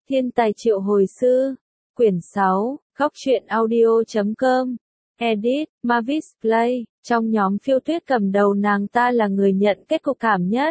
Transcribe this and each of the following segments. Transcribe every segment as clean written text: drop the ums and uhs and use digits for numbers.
Thiên tài triệu hồi sư. Quyển 6, Góc truyện audio.com. Edit, Mavis Play. Trong nhóm phiêu tuyết cầm đầu nàng ta là người nhận kết cục thảm nhất.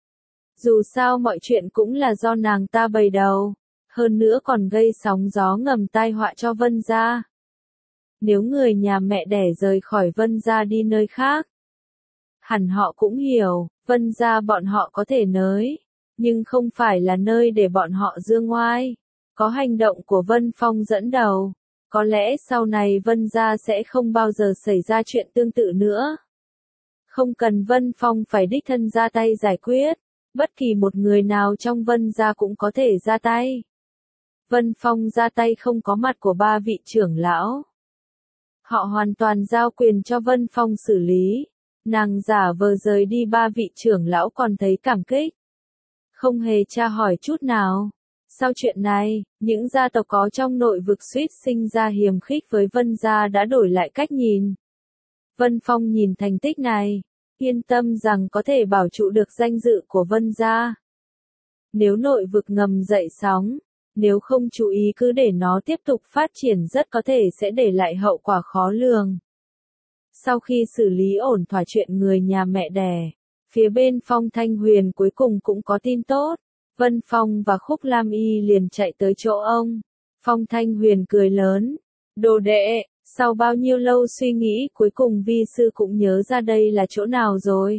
Dù sao mọi chuyện cũng là do nàng ta bày đầu. Hơn nữa còn gây sóng gió ngầm tai họa cho Vân gia. Nếu người nhà mẹ đẻ rời khỏi Vân gia đi nơi khác, hẳn họ cũng hiểu, Vân gia bọn họ có thể nới, nhưng không phải là nơi để bọn họ dương oai. Có hành động của Vân Phong dẫn đầu, có lẽ sau này Vân gia sẽ không bao giờ xảy ra chuyện tương tự nữa. Không cần Vân Phong phải đích thân ra tay giải quyết, bất kỳ một người nào trong Vân gia cũng có thể ra tay. Vân Phong ra tay không có mặt của ba vị trưởng lão. Họ hoàn toàn giao quyền cho Vân Phong xử lý. Nàng giả vờ rời đi, ba vị trưởng lão còn thấy cảm kích. Không hề tra hỏi chút nào. Sau chuyện này, những gia tộc có trong nội vực suýt sinh ra hiềm khích với Vân gia đã đổi lại cách nhìn. Vân Phong nhìn thành tích này, yên tâm rằng có thể bảo trụ được danh dự của Vân gia. Nếu nội vực ngầm dậy sóng, nếu không chú ý cứ để nó tiếp tục phát triển rất có thể sẽ để lại hậu quả khó lường. Sau khi xử lý ổn thỏa chuyện người nhà mẹ đẻ, phía bên Phong Thanh Huyền cuối cùng cũng có tin tốt. Vân Phong và Khúc Lam Y liền chạy tới chỗ ông. Phong Thanh Huyền cười lớn. Đồ đệ, sau bao nhiêu lâu suy nghĩ cuối cùng vi sư cũng nhớ ra đây là chỗ nào rồi.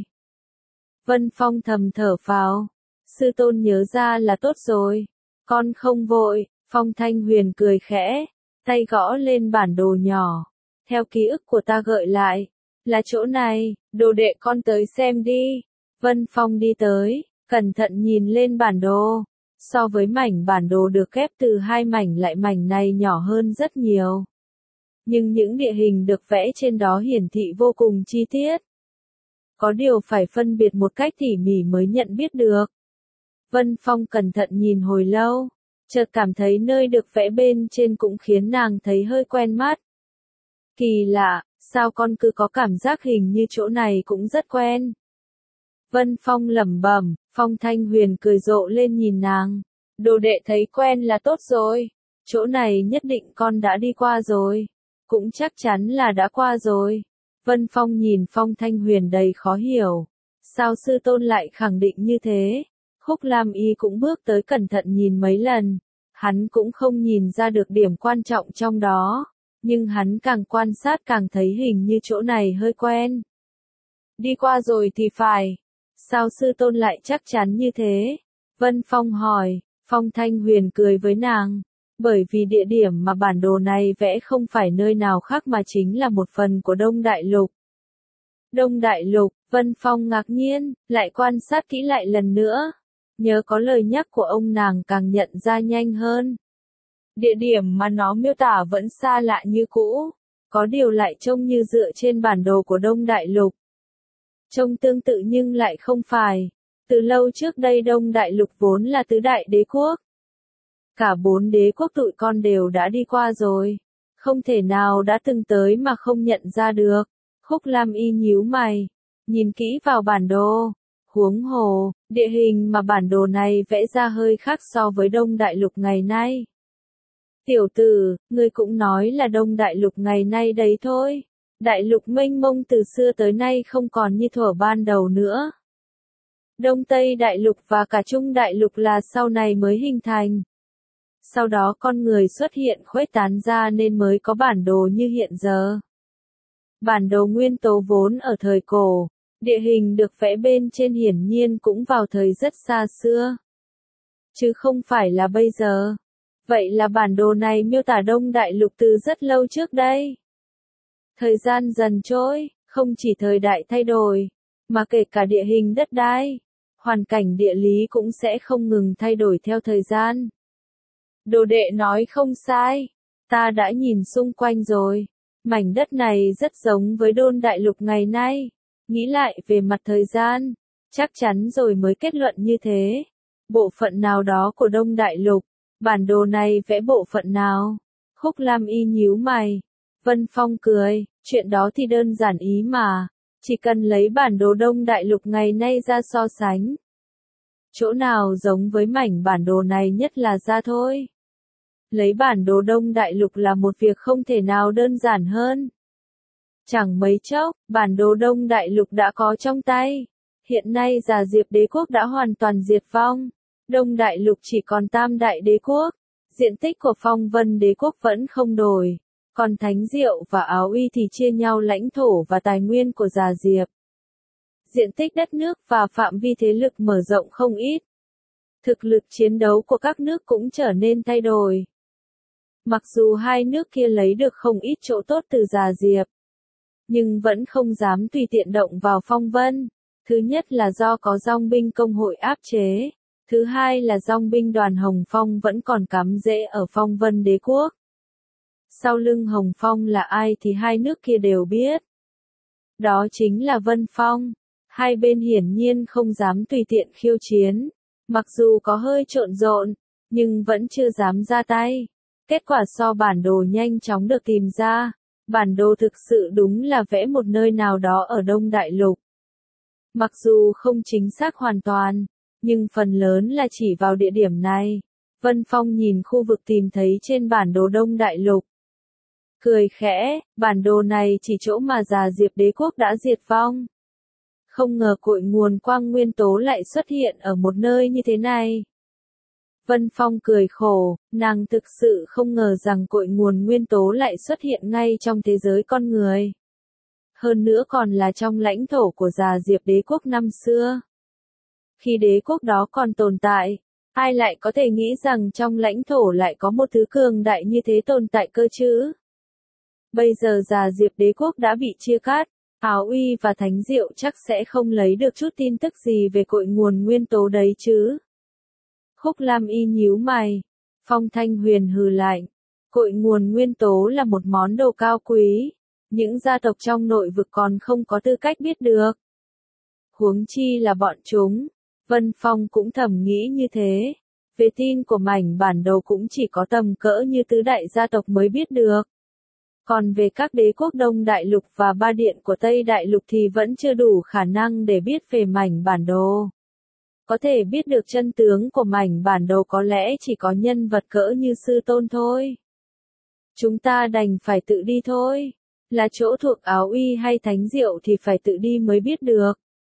Vân Phong thầm thở phào. Sư tôn nhớ ra là tốt rồi. Con không vội. Phong Thanh Huyền cười khẽ, tay gõ lên bản đồ nhỏ. Theo ký ức của ta gợi lại, là chỗ này, đồ đệ con tới xem đi. Vân Phong đi tới, cẩn thận nhìn lên bản đồ. So với mảnh bản đồ được ghép từ hai mảnh lại mảnh này nhỏ hơn rất nhiều. Nhưng những địa hình được vẽ trên đó hiển thị vô cùng chi tiết. Có điều phải phân biệt một cách tỉ mỉ mới nhận biết được. Vân Phong cẩn thận nhìn hồi lâu, chợt cảm thấy nơi được vẽ bên trên cũng khiến nàng thấy hơi quen mắt. Kỳ lạ, sao con cứ có cảm giác hình như chỗ này cũng rất quen. Vân Phong lẩm bẩm. Phong Thanh Huyền cười rộ lên nhìn nàng. Đồ đệ thấy quen là tốt rồi. Chỗ này nhất định con đã đi qua rồi. Cũng chắc chắn là đã qua rồi. Vân Phong nhìn Phong Thanh Huyền đầy khó hiểu. Sao sư tôn lại khẳng định như thế? Khúc Lam Y cũng bước tới cẩn thận nhìn mấy lần. Hắn cũng không nhìn ra được điểm quan trọng trong đó. Nhưng hắn càng quan sát càng thấy hình như chỗ này hơi quen. Đi qua rồi thì phải. Sao sư tôn lại chắc chắn như thế? Vân Phong hỏi. Phong Thanh Huyền cười với nàng. Bởi vì địa điểm mà bản đồ này vẽ không phải nơi nào khác mà chính là một phần của Đông Đại Lục. Đông Đại Lục, Vân Phong ngạc nhiên, lại quan sát kỹ lại lần nữa. Nhớ có lời nhắc của ông nàng càng nhận ra nhanh hơn. Địa điểm mà nó miêu tả vẫn xa lạ như cũ, có điều lại trông như dựa trên bản đồ của Đông Đại Lục. Trông tương tự nhưng lại không phải. Từ lâu trước đây Đông Đại Lục vốn là tứ đại đế quốc. Cả 4 đế quốc tụi con đều đã đi qua rồi. Không thể nào đã từng tới mà không nhận ra được. Khúc Lam Y nhíu mày, nhìn kỹ vào bản đồ. Huống hồ, địa hình mà bản đồ này vẽ ra hơi khác so với Đông Đại Lục ngày nay. Tiểu tử, ngươi cũng nói là Đông Đại Lục ngày nay đấy thôi. Đại lục mênh mông từ xưa tới nay không còn như thuở ban đầu nữa. Đông Tây Đại Lục và cả Trung Đại Lục là sau này mới hình thành. Sau đó con người xuất hiện khuếch tán ra nên mới có bản đồ như hiện giờ. Bản đồ nguyên tố vốn ở thời cổ, địa hình được vẽ bên trên hiển nhiên cũng vào thời rất xa xưa. Chứ không phải là bây giờ. Vậy là bản đồ này miêu tả Đông Đại Lục từ rất lâu trước đây. Thời gian dần trôi, không chỉ thời đại thay đổi, mà kể cả địa hình đất đai, hoàn cảnh địa lý cũng sẽ không ngừng thay đổi theo thời gian. Đồ đệ nói không sai, ta đã nhìn xung quanh rồi, mảnh đất này rất giống với Đông Đại Lục ngày nay, nghĩ lại về mặt thời gian, chắc chắn rồi mới kết luận như thế. Bộ phận nào đó của Đông Đại Lục, bản đồ này vẽ bộ phận nào? Khúc Lam Y nhíu mày. Vân Phong cười, chuyện đó thì đơn giản ý mà, chỉ cần lấy bản đồ Đông Đại Lục ngày nay ra so sánh. Chỗ nào giống với mảnh bản đồ này nhất là ra thôi. Lấy bản đồ Đông Đại Lục là một việc không thể nào đơn giản hơn. Chẳng mấy chốc, bản đồ Đông Đại Lục đã có trong tay. Hiện nay Già Diệp đế quốc đã hoàn toàn diệt vong. Đông Đại Lục chỉ còn Tam Đại đế quốc. Diện tích của Phong Vân đế quốc vẫn không đổi. Còn Thánh Diệu và Áo Uy thì chia nhau lãnh thổ và tài nguyên của Già Diệp. Diện tích đất nước và phạm vi thế lực mở rộng không ít. Thực lực chiến đấu của các nước cũng trở nên thay đổi. Mặc dù hai nước kia lấy được không ít chỗ tốt từ Già Diệp, nhưng vẫn không dám tùy tiện động vào Phong Vân. Thứ nhất là do có dòng binh công hội áp chế. Thứ hai là dòng binh đoàn Hồng Phong vẫn còn cắm rễ ở Phong Vân đế quốc. Sau lưng Hồng Phong là ai thì hai nước kia đều biết. Đó chính là Vân Phong. Hai bên hiển nhiên không dám tùy tiện khiêu chiến. Mặc dù có hơi trộn rộn, nhưng vẫn chưa dám ra tay. Kết quả so bản đồ nhanh chóng được tìm ra. Bản đồ thực sự đúng là vẽ một nơi nào đó ở Đông Đại Lục. Mặc dù không chính xác hoàn toàn, nhưng phần lớn là chỉ vào địa điểm này. Vân Phong nhìn khu vực tìm thấy trên bản đồ Đông Đại Lục. Cười khẽ, bản đồ này chỉ chỗ mà Già Diệp đế quốc đã diệt vong. Không ngờ cội nguồn quang nguyên tố lại xuất hiện ở một nơi như thế này. Vân Phong cười khổ, nàng thực sự không ngờ rằng cội nguồn nguyên tố lại xuất hiện ngay trong thế giới con người. Hơn nữa còn là trong lãnh thổ của Già Diệp đế quốc năm xưa. Khi đế quốc đó còn tồn tại, ai lại có thể nghĩ rằng trong lãnh thổ lại có một thứ cường đại như thế tồn tại cơ chứ? Bây giờ Già Diệp đế quốc đã bị chia cắt, Áo Uy và Thánh Diệu chắc sẽ không lấy được chút tin tức gì về cội nguồn nguyên tố đấy chứ. Khúc Lam Y nhíu mày. Phong Thanh Huyền hừ lạnh. Cội nguồn nguyên tố là một món đồ cao quý. Những gia tộc trong nội vực còn không có tư cách biết được. Huống chi là bọn chúng. Vân Phong cũng thầm nghĩ như thế. Về tin của mảnh bản đồ cũng chỉ có tầm cỡ như tứ đại gia tộc mới biết được. Còn về các đế quốc Đông Đại Lục và ba điện của Tây Đại Lục thì vẫn chưa đủ khả năng để biết về mảnh bản đồ. Có thể biết được chân tướng của mảnh bản đồ có lẽ chỉ có nhân vật cỡ như sư tôn thôi. Chúng ta đành phải tự đi thôi. Là chỗ thuộc Áo Uy hay Thánh Diệu thì phải tự đi mới biết được.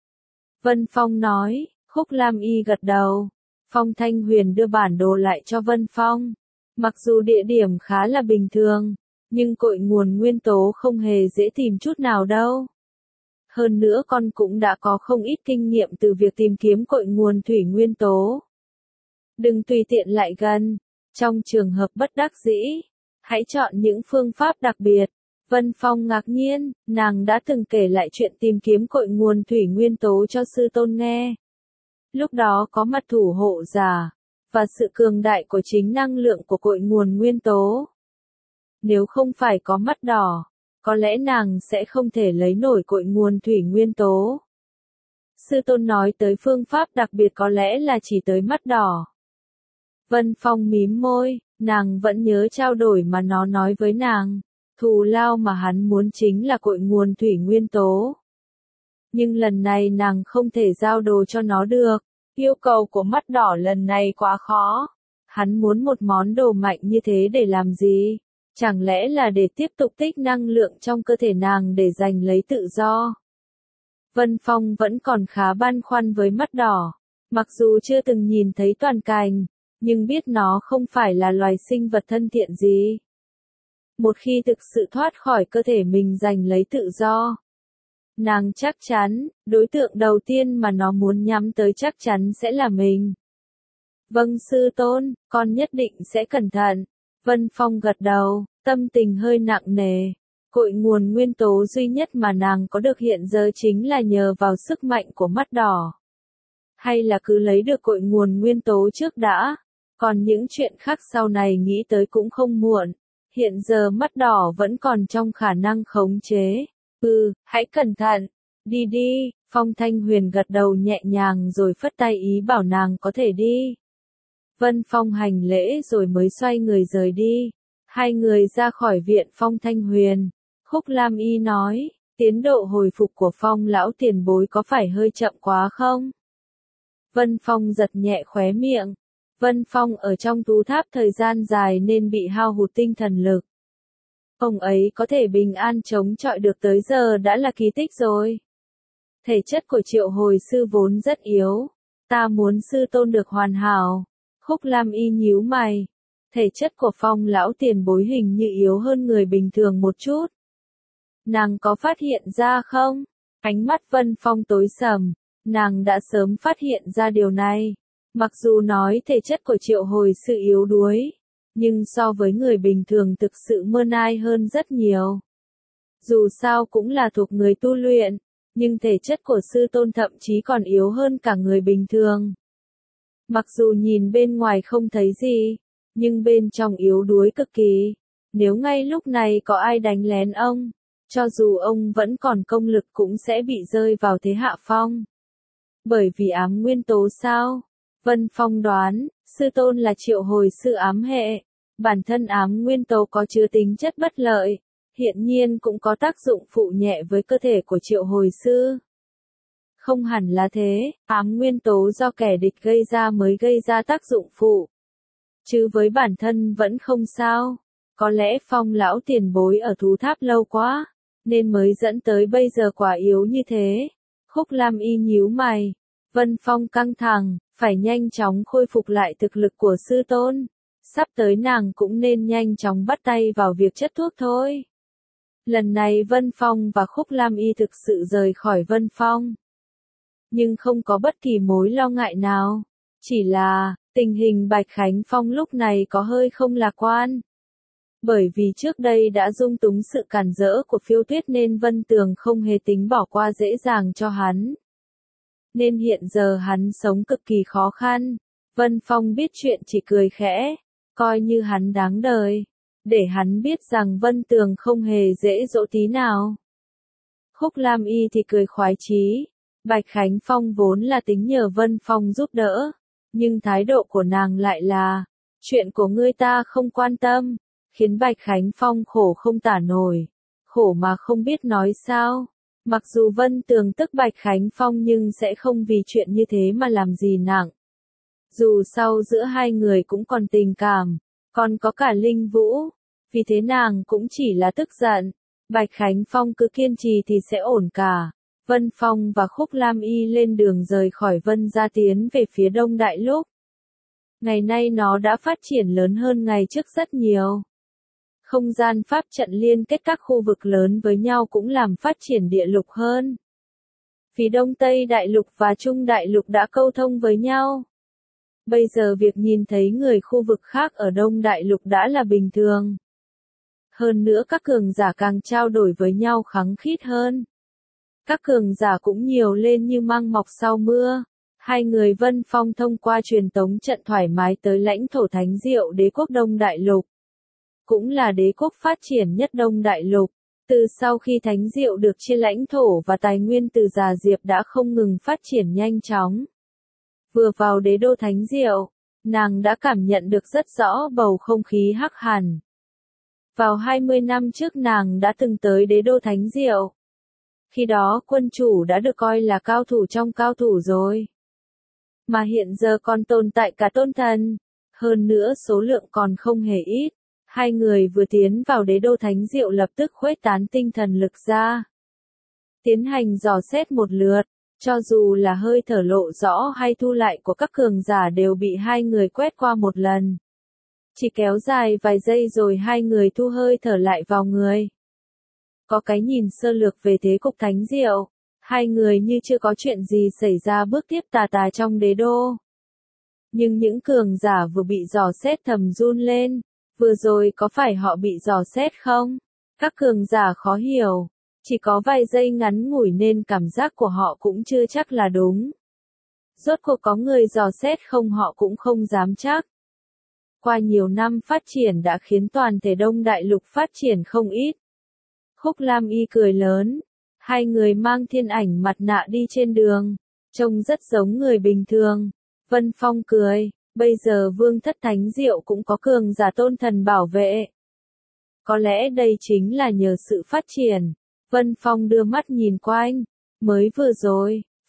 Vân Phong nói, Khúc Lam Y gật đầu. Phong Thanh Huyền đưa bản đồ lại cho Vân Phong. Mặc dù địa điểm khá là bình thường, nhưng cội nguồn nguyên tố không hề dễ tìm chút nào đâu. Hơn nữa con cũng đã có không ít kinh nghiệm từ việc tìm kiếm cội nguồn thủy nguyên tố. Đừng tùy tiện lại gần. Trong trường hợp bất đắc dĩ, hãy chọn những phương pháp đặc biệt. Vân Phong ngạc nhiên, nàng đã từng kể lại chuyện tìm kiếm cội nguồn thủy nguyên tố cho sư tôn nghe. Lúc đó có mặt thủ hộ giả, và sự cường đại của chính năng lượng của cội nguồn nguyên tố. Nếu không phải có mắt đỏ, có lẽ nàng sẽ không thể lấy nổi cội nguồn thủy nguyên tố. Sư tôn nói tới phương pháp đặc biệt có lẽ là chỉ tới mắt đỏ. Vân Phong mím môi, nàng vẫn nhớ trao đổi mà nó nói với nàng. Thù lao mà hắn muốn chính là cội nguồn thủy nguyên tố. Nhưng lần này nàng không thể giao đồ cho nó được. Yêu cầu của mắt đỏ lần này quá khó. Hắn muốn một món đồ mạnh như thế để làm gì? Chẳng lẽ là để tiếp tục tích năng lượng trong cơ thể nàng để giành lấy tự do? Vân Phong vẫn còn khá băn khoăn với mắt đỏ. Mặc dù chưa từng nhìn thấy toàn cảnh, nhưng biết nó không phải là loài sinh vật thân thiện gì. Một khi thực sự thoát khỏi cơ thể mình giành lấy tự do, nàng chắc chắn, đối tượng đầu tiên mà nó muốn nhắm tới chắc chắn sẽ là mình. Vâng sư tôn, con nhất định sẽ cẩn thận. Vân Phong gật đầu, tâm tình hơi nặng nề. Cội nguồn nguyên tố duy nhất mà nàng có được hiện giờ chính là nhờ vào sức mạnh của mắt đỏ. Hay là cứ lấy được cội nguồn nguyên tố trước đã, còn những chuyện khác sau này nghĩ tới cũng không muộn. Hiện giờ mắt đỏ vẫn còn trong khả năng khống chế. Hãy cẩn thận. Đi đi, Phong Thanh Huyền gật đầu nhẹ nhàng rồi phất tay ý bảo nàng có thể đi. Vân Phong hành lễ rồi mới xoay người rời đi. Hai người ra khỏi viện Phong Thanh Huyền. Khúc Lam Y nói, tiến độ hồi phục của Phong lão tiền bối có phải hơi chậm quá không? Vân Phong giật nhẹ khóe miệng. Vân Phong ở trong thú tháp thời gian dài nên bị hao hụt tinh thần lực. Ông ấy có thể bình an chống chọi được tới giờ đã là kỳ tích rồi. Thể chất của Triệu Hồi Sư vốn rất yếu. Ta muốn sư tôn được hoàn hảo. Khúc Lam Y nhíu mày. Thể chất của Phong lão tiền bối hình như yếu hơn người bình thường một chút. Nàng có phát hiện ra không? Ánh mắt Vân Phong tối sầm. Nàng đã sớm phát hiện ra điều này. Mặc dù nói thể chất của Triệu Hồi Sư yếu đuối, nhưng so với người bình thường thực sự mơ nai hơn rất nhiều. Dù sao cũng là thuộc người tu luyện, nhưng thể chất của sư tôn thậm chí còn yếu hơn cả người bình thường. Mặc dù nhìn bên ngoài không thấy gì, nhưng bên trong yếu đuối cực kỳ. Nếu ngay lúc này có ai đánh lén ông, cho dù ông vẫn còn công lực cũng sẽ bị rơi vào thế hạ phong. Bởi vì ám nguyên tố sao? Vân Phong đoán, sư tôn là Triệu Hồi Sư ám hệ. Bản thân ám nguyên tố có chứa tính chất bất lợi, hiện nhiên cũng có tác dụng phụ nhẹ với cơ thể của Triệu Hồi Sư. Không hẳn là thế, ám nguyên tố do kẻ địch gây ra mới gây ra tác dụng phụ. Chứ với bản thân vẫn không sao. Có lẽ Phong lão tiền bối ở thú tháp lâu quá, nên mới dẫn tới bây giờ quả yếu như thế. Khúc Lam Y nhíu mày. Vân Phong căng thẳng, phải nhanh chóng khôi phục lại thực lực của sư tôn. Sắp tới nàng cũng nên nhanh chóng bắt tay vào việc chất thuốc thôi. Lần này Vân Phong và Khúc Lam Y thực sự rời khỏi Vân Phong. Nhưng không có bất kỳ mối lo ngại nào. Chỉ là, tình hình Bạch Khánh Phong lúc này có hơi không lạc quan. Bởi vì trước đây đã dung túng sự cản rỡ của Phiêu Tuyết nên Vân Tường không hề tính bỏ qua dễ dàng cho hắn. Nên hiện giờ hắn sống cực kỳ khó khăn. Vân Phong biết chuyện chỉ cười khẽ, coi như hắn đáng đời, để hắn biết rằng Vân Tường không hề dễ dỗ tí nào. Khúc Lam Y thì cười khoái chí. Bạch Khánh Phong vốn là tính nhờ Vân Phong giúp đỡ, nhưng thái độ của nàng lại là, chuyện của ngươi ta không quan tâm, khiến Bạch Khánh Phong khổ không tả nổi, khổ mà không biết nói sao. Mặc dù Vân Tường tức Bạch Khánh Phong nhưng sẽ không vì chuyện như thế mà làm gì nặng. Dù sau giữa hai người cũng còn tình cảm, còn có cả Linh Vũ, vì thế nàng cũng chỉ là tức giận. Bạch Khánh Phong cứ kiên trì thì sẽ ổn cả. Vân Phong và Khúc Lam Y lên đường rời khỏi Vân gia tiến về phía Đông Đại Lục. Ngày nay nó đã phát triển lớn hơn ngày trước rất nhiều. Không gian pháp trận liên kết các khu vực lớn với nhau cũng làm phát triển địa lục hơn. Phía Đông Tây Đại Lục và Trung Đại Lục đã câu thông với nhau. Bây giờ việc nhìn thấy người khu vực khác ở Đông Đại Lục đã là bình thường. Hơn nữa các cường giả càng trao đổi với nhau khăng khít hơn. Các cường giả cũng nhiều lên như măng mọc sau mưa. Hai người Vân Phong thông qua truyền tống trận thoải mái tới lãnh thổ Thánh Diệu Đế quốc Đông Đại Lục. Cũng là đế quốc phát triển nhất Đông Đại Lục. Từ sau khi Thánh Diệu được chia lãnh thổ và tài nguyên từ Già Diệp đã không ngừng phát triển nhanh chóng. Vừa vào đế đô Thánh Diệu, nàng đã cảm nhận được rất rõ bầu không khí hắc hàn. Vào 20 năm trước nàng đã từng tới đế đô Thánh Diệu. Khi đó quân chủ đã được coi là cao thủ trong cao thủ rồi. Mà hiện giờ còn tồn tại cả tôn thần. Hơn nữa số lượng còn không hề ít. Hai người vừa tiến vào đế đô Thánh Diệu lập tức khuếch tán tinh thần lực ra. Tiến hành dò xét một lượt, cho dù là hơi thở lộ rõ hay thu lại của các cường giả đều bị hai người quét qua một lần. Chỉ kéo dài vài giây rồi hai người thu hơi thở lại vào người. Có cái nhìn sơ lược về thế cục Thánh Diệu, hai người như chưa có chuyện gì xảy ra bước tiếp tà tà trong đế đô. Nhưng những cường giả vừa bị dò xét thầm run lên. Vừa rồi có phải họ bị dò xét không? Các cường giả khó hiểu. Chỉ có vài giây ngắn ngủi nên cảm giác của họ cũng chưa chắc là đúng. Rốt cuộc có người dò xét không họ cũng không dám chắc. Qua nhiều năm phát triển đã khiến toàn thể Đông Đại Lục phát triển không ít. Khúc Lam Y cười lớn. Hai người mang thiên ảnh mặt nạ đi trên đường. Trông rất giống người bình thường. Vân Phong cười. Bây giờ Vương thất Thánh Diệu cũng có cường giả tôn thần bảo vệ. Có lẽ đây chính là nhờ sự phát triển. Vân Phong đưa mắt nhìn quanh. Mới vừa rồi,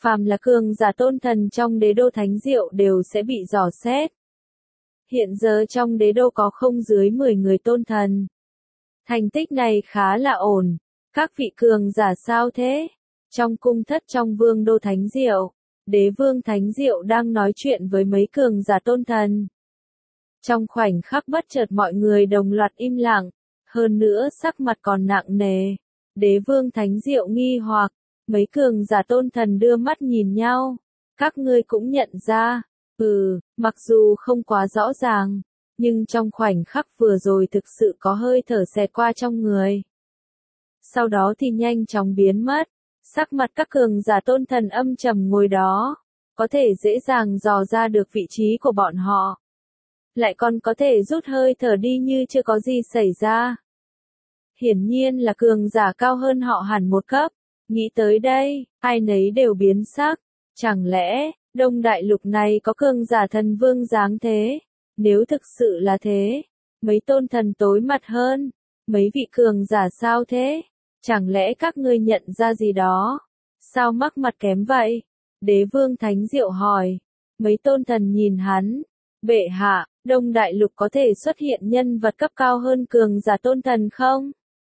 phàm là cường giả tôn thần trong đế đô Thánh Diệu đều sẽ bị dò xét. Hiện giờ trong đế đô có không dưới 10 người tôn thần. Thành tích này khá là ổn. Các vị cường giả sao thế? Trong cung thất trong vương đô Thánh Diệu, đế vương Thánh Diệu đang nói chuyện với mấy cường giả tôn thần. Trong khoảnh khắc bất chợt mọi người đồng loạt im lặng, hơn nữa sắc mặt còn nặng nề. Đế vương Thánh Diệu nghi hoặc, mấy cường giả tôn thần đưa mắt nhìn nhau. Các ngươi cũng nhận ra, mặc dù không quá rõ ràng, nhưng trong khoảnh khắc vừa rồi thực sự có hơi thở xẹt qua trong người. Sau đó thì nhanh chóng biến mất, sắc mặt các cường giả tôn thần âm trầm ngồi đó, có thể dễ dàng dò ra được vị trí của bọn họ. Lại còn có thể rút hơi thở đi như chưa có gì xảy ra. Hiển nhiên là cường giả cao hơn họ hẳn một cấp. Nghĩ tới đây, ai nấy đều biến sắc. Chẳng lẽ, Đông Đại Lục này có cường giả thần vương dáng thế? Nếu thực sự là thế, mấy tôn thần tối mặt hơn. Mấy vị cường giả sao thế? Chẳng lẽ các ngươi nhận ra gì đó? Sao mắc mặt kém vậy? Đế vương Thánh Diệu hỏi. Mấy tôn thần nhìn hắn. Bệ hạ, Đông Đại Lục có thể xuất hiện nhân vật cấp cao hơn cường giả tôn thần không?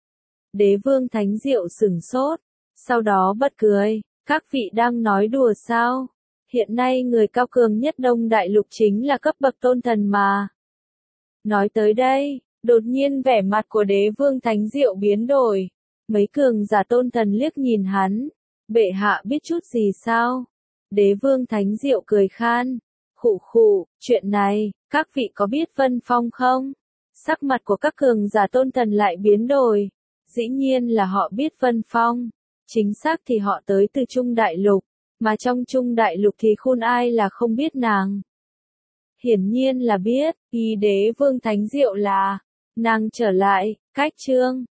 Đế vương Thánh Diệu sửng sốt. Sau đó bật cười. Các vị đang nói đùa sao? Hiện nay người cao cường nhất Đông Đại Lục chính là cấp bậc tôn thần mà. Nói tới đây, đột nhiên vẻ mặt của đế vương Thánh Diệu biến đổi. Mấy cường giả tôn thần liếc nhìn hắn. Bệ hạ biết chút gì sao? Đế vương Thánh Diệu cười khan. Khụ khụ, chuyện này, các vị có biết Vân Phong không? Sắc mặt của các cường giả tôn thần lại biến đổi. Dĩ nhiên là họ biết Vân Phong. Chính xác thì họ tới từ Trung Đại Lục, mà trong Trung Đại Lục thì khôn ai là không biết nàng. Hiển nhiên là biết, ý đế vương Thánh Diệu là, nàng trở lại, cách chương.